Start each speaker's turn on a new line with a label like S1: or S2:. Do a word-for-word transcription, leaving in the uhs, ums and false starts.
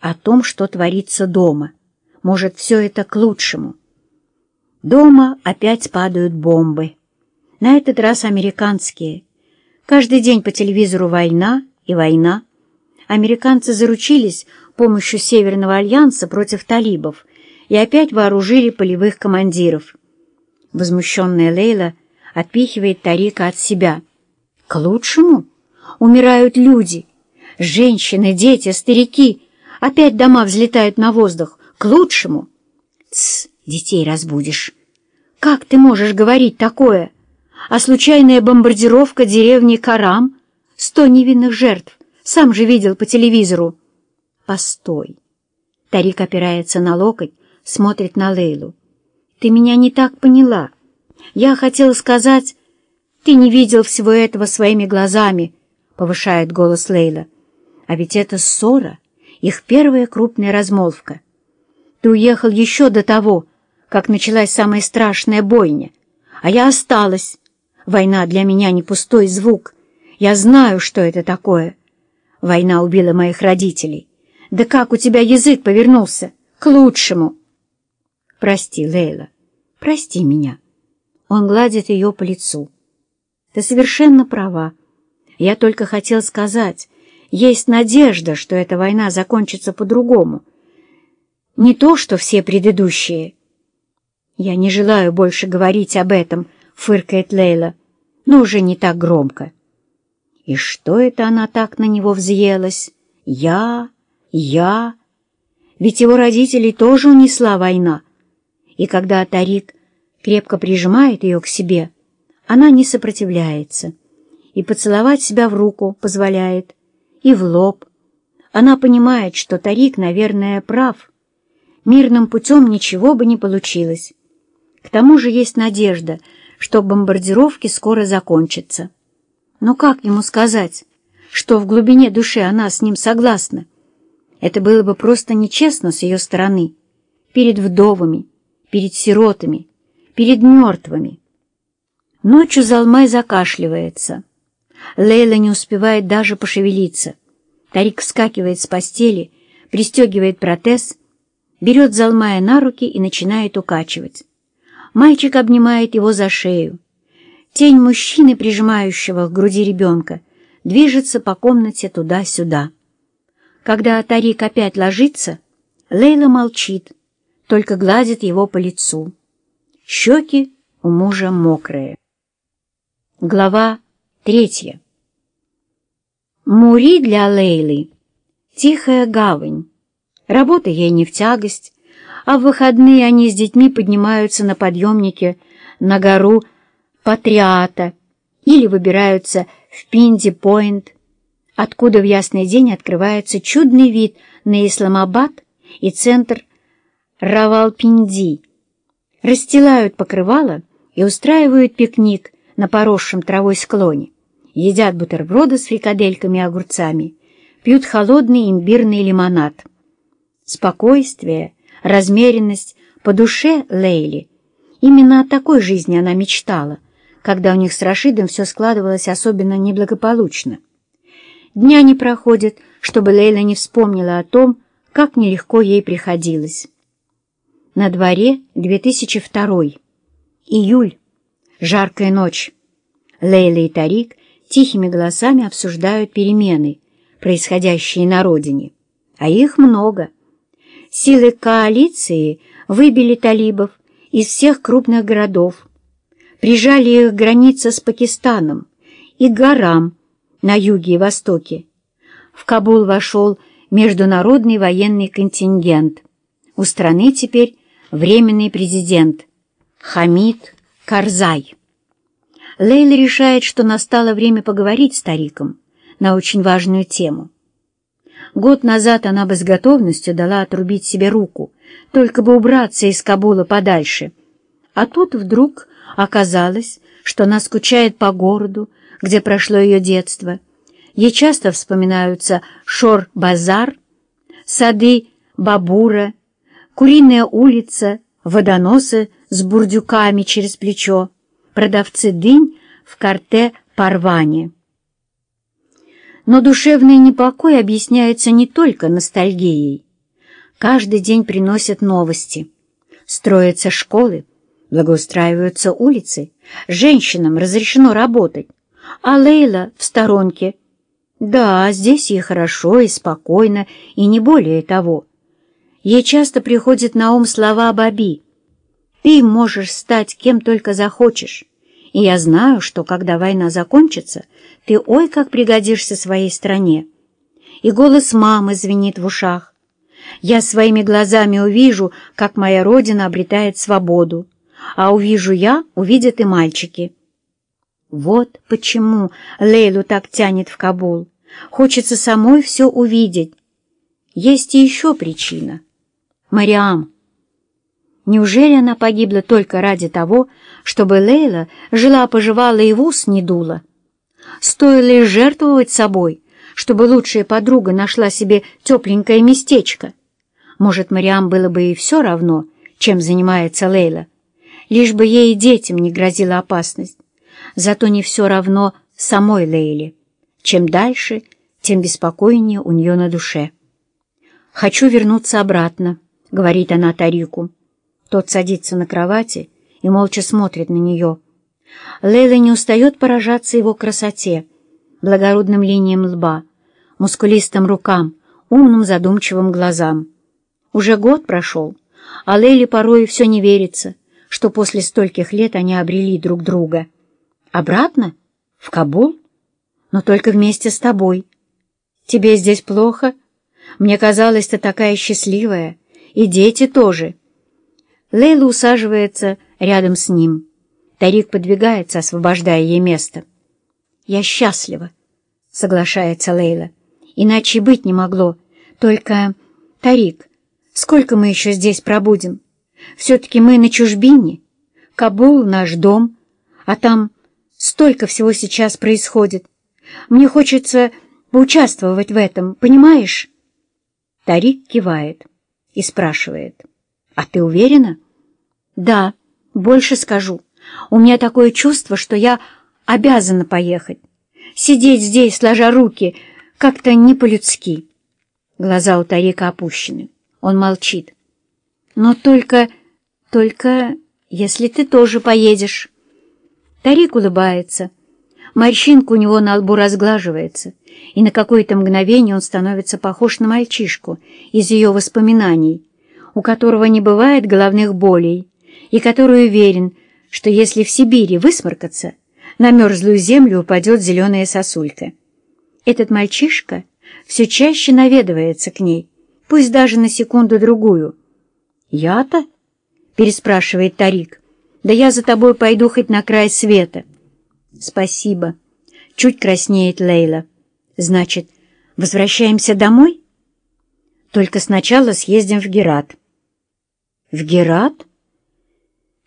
S1: о том, что творится дома. Может, все это к лучшему. Дома опять падают бомбы. На этот раз американские. Каждый день по телевизору война и война. Американцы заручились помощью Северного альянса против талибов и опять вооружили полевых командиров. Возмущенная Лейла отпихивает Тарика от себя. К лучшему? Умирают люди. Женщины, дети, старики. Опять дома взлетают на воздух. К лучшему? Тсс, детей разбудишь. Как ты можешь говорить такое? А случайная бомбардировка деревни Карам? Сто невинных жертв. Сам же видел по телевизору. Постой. Тарик опирается на локоть, смотрит на Лейлу. Ты меня не так поняла. Я хотел сказать... Ты не видел всего этого своими глазами, повышает голос Лейла. А ведь это ссора, их первая крупная размолвка. Ты уехал еще до того, как началась самая страшная бойня. А я осталась. Война для меня не пустой звук. Я знаю, что это такое. Война убила моих родителей. Да как у тебя язык повернулся? К лучшему. Прости, Лейла, прости меня. Он гладит ее по лицу. Ты совершенно права. Я только хотел сказать, есть надежда, что эта война закончится по-другому. Не то, что все предыдущие. Я не желаю больше говорить об этом, фыркает Лейла, но уже не так громко. И что это она так на него взъелась? Я, я... Ведь его родителей тоже унесла война. И когда Тарик крепко прижимает ее к себе, она не сопротивляется, и поцеловать себя в руку позволяет, и в лоб. Она понимает, что Тарик, наверное, прав. Мирным путем ничего бы не получилось. К тому же есть надежда, что бомбардировки скоро закончатся. Но как ему сказать, что в глубине души она с ним согласна? Это было бы просто нечестно с ее стороны, перед вдовами, перед сиротами, перед мертвыми. Ночью Залмай закашливается. Лейла не успевает даже пошевелиться. Тарик вскакивает с постели, пристегивает протез, берет Залмая на руки и начинает укачивать. Мальчик обнимает его за шею. Тень мужчины, прижимающего к груди ребенка, движется по комнате туда-сюда. Когда Тарик опять ложится, Лейла молчит, только гладит его по лицу. Щеки у мужа мокрые. Глава третья. Мури для Лейлы — тихая гавань. Работа ей не в тягость, а в выходные они с детьми поднимаются на подъемнике на гору Патриата или выбираются в Пинди-Пойнт, откуда в ясный день открывается чудный вид на Исламабад и центр Равалпинди. Расстилают покрывало и устраивают пикник на поросшем травой склоне, едят бутерброды с фрикадельками и огурцами, пьют холодный имбирный лимонад. Спокойствие, размеренность по душе Лейли. Именно о такой жизни она мечтала, когда у них с Рашидом все складывалось особенно неблагополучно. Дня не проходит, чтобы Лейла не вспомнила о том, как нелегко ей приходилось. На дворе две тысячи второй. Июль. Жаркая ночь. Лейла и Тарик тихими голосами обсуждают перемены, происходящие на родине. А их много. Силы коалиции выбили талибов из всех крупных городов, прижали их к границе с Пакистаном и к горам на юге и востоке. В Кабул вошел международный военный контингент. У страны теперь временный президент Хамид Карзай. Лейла решает, что настало время поговорить с Тариком на очень важную тему. Год назад она бы с готовностью дала отрубить себе руку, только бы убраться из Кабула подальше. А тут вдруг оказалось, что она скучает по городу, где прошло ее детство. Ей часто вспоминаются Шор-базар, сады Бабура, Куриная улица, водоносы с бурдюками через плечо, продавцы дынь в Карте-Парване. Но душевный непокой объясняется не только ностальгией. Каждый день приносят новости. Строятся школы, благоустраиваются улицы, женщинам разрешено работать, а Лейла в сторонке. Да, здесь ей хорошо и спокойно, и не более того. Ей часто приходят на ум слова Баби: «Ты можешь стать кем только захочешь, и я знаю, что когда война закончится, ты ой как пригодишься своей стране». И голос мамы звенит в ушах: «Я своими глазами увижу, как моя родина обретает свободу, а увижу я, увидят и мальчики». Вот почему Лейлу так тянет в Кабул. Хочется самой все увидеть. Есть и еще причина. Мариам. Неужели она погибла только ради того, чтобы Лейла жила-поживала и в ус не дула? Стоило ли жертвовать собой, чтобы лучшая подруга нашла себе тепленькое местечко? Может, Мариам было бы и все равно, чем занимается Лейла, лишь бы ей и детям не грозила опасность. Зато не все равно самой Лейле. Чем дальше, тем беспокойнее у нее на душе. «Хочу вернуться обратно», — говорит она Тарику. Тот садится на кровати и молча смотрит на нее. Лейла не устает поражаться его красоте, благородным линиям лба, мускулистым рукам, умным задумчивым глазам. Уже год прошел, а Лейле порой все не верится, что после стольких лет они обрели друг друга. «Обратно? В Кабул? Но только вместе с тобой. Тебе здесь плохо? Мне казалось, ты такая счастливая, и дети тоже». Лейла усаживается рядом с ним. Тарик подвигается, освобождая ей место. «Я счастлива», — соглашается Лейла. «Иначе быть не могло. Только, Тарик, сколько мы еще здесь пробудем? Все-таки мы на чужбине. Кабул — наш дом, а там столько всего сейчас происходит. Мне хочется поучаствовать в этом, понимаешь?» Тарик кивает и спрашивает: «А ты уверена?» «Да, больше скажу. У меня такое чувство, что я обязана поехать. Сидеть здесь, сложа руки, как-то не по-людски». Глаза у Тарика опущены. Он молчит. «Но только... только... если ты тоже поедешь». Тарик улыбается. Морщинка у него на лбу разглаживается, и на какое-то мгновение он становится похож на мальчишку из ее воспоминаний, у которого не бывает головных болей, и который уверен, что если в Сибири высморкаться, на мерзлую землю упадет зеленая сосулька. Этот мальчишка все чаще наведывается к ней, пусть даже на секунду-другую. «Я-то?» — переспрашивает Тарик. «Да я за тобой пойду хоть на край света». «Спасибо». Чуть краснеет Лейла. «Значит, возвращаемся домой?» «Только сначала съездим в Герат». «В Герат?»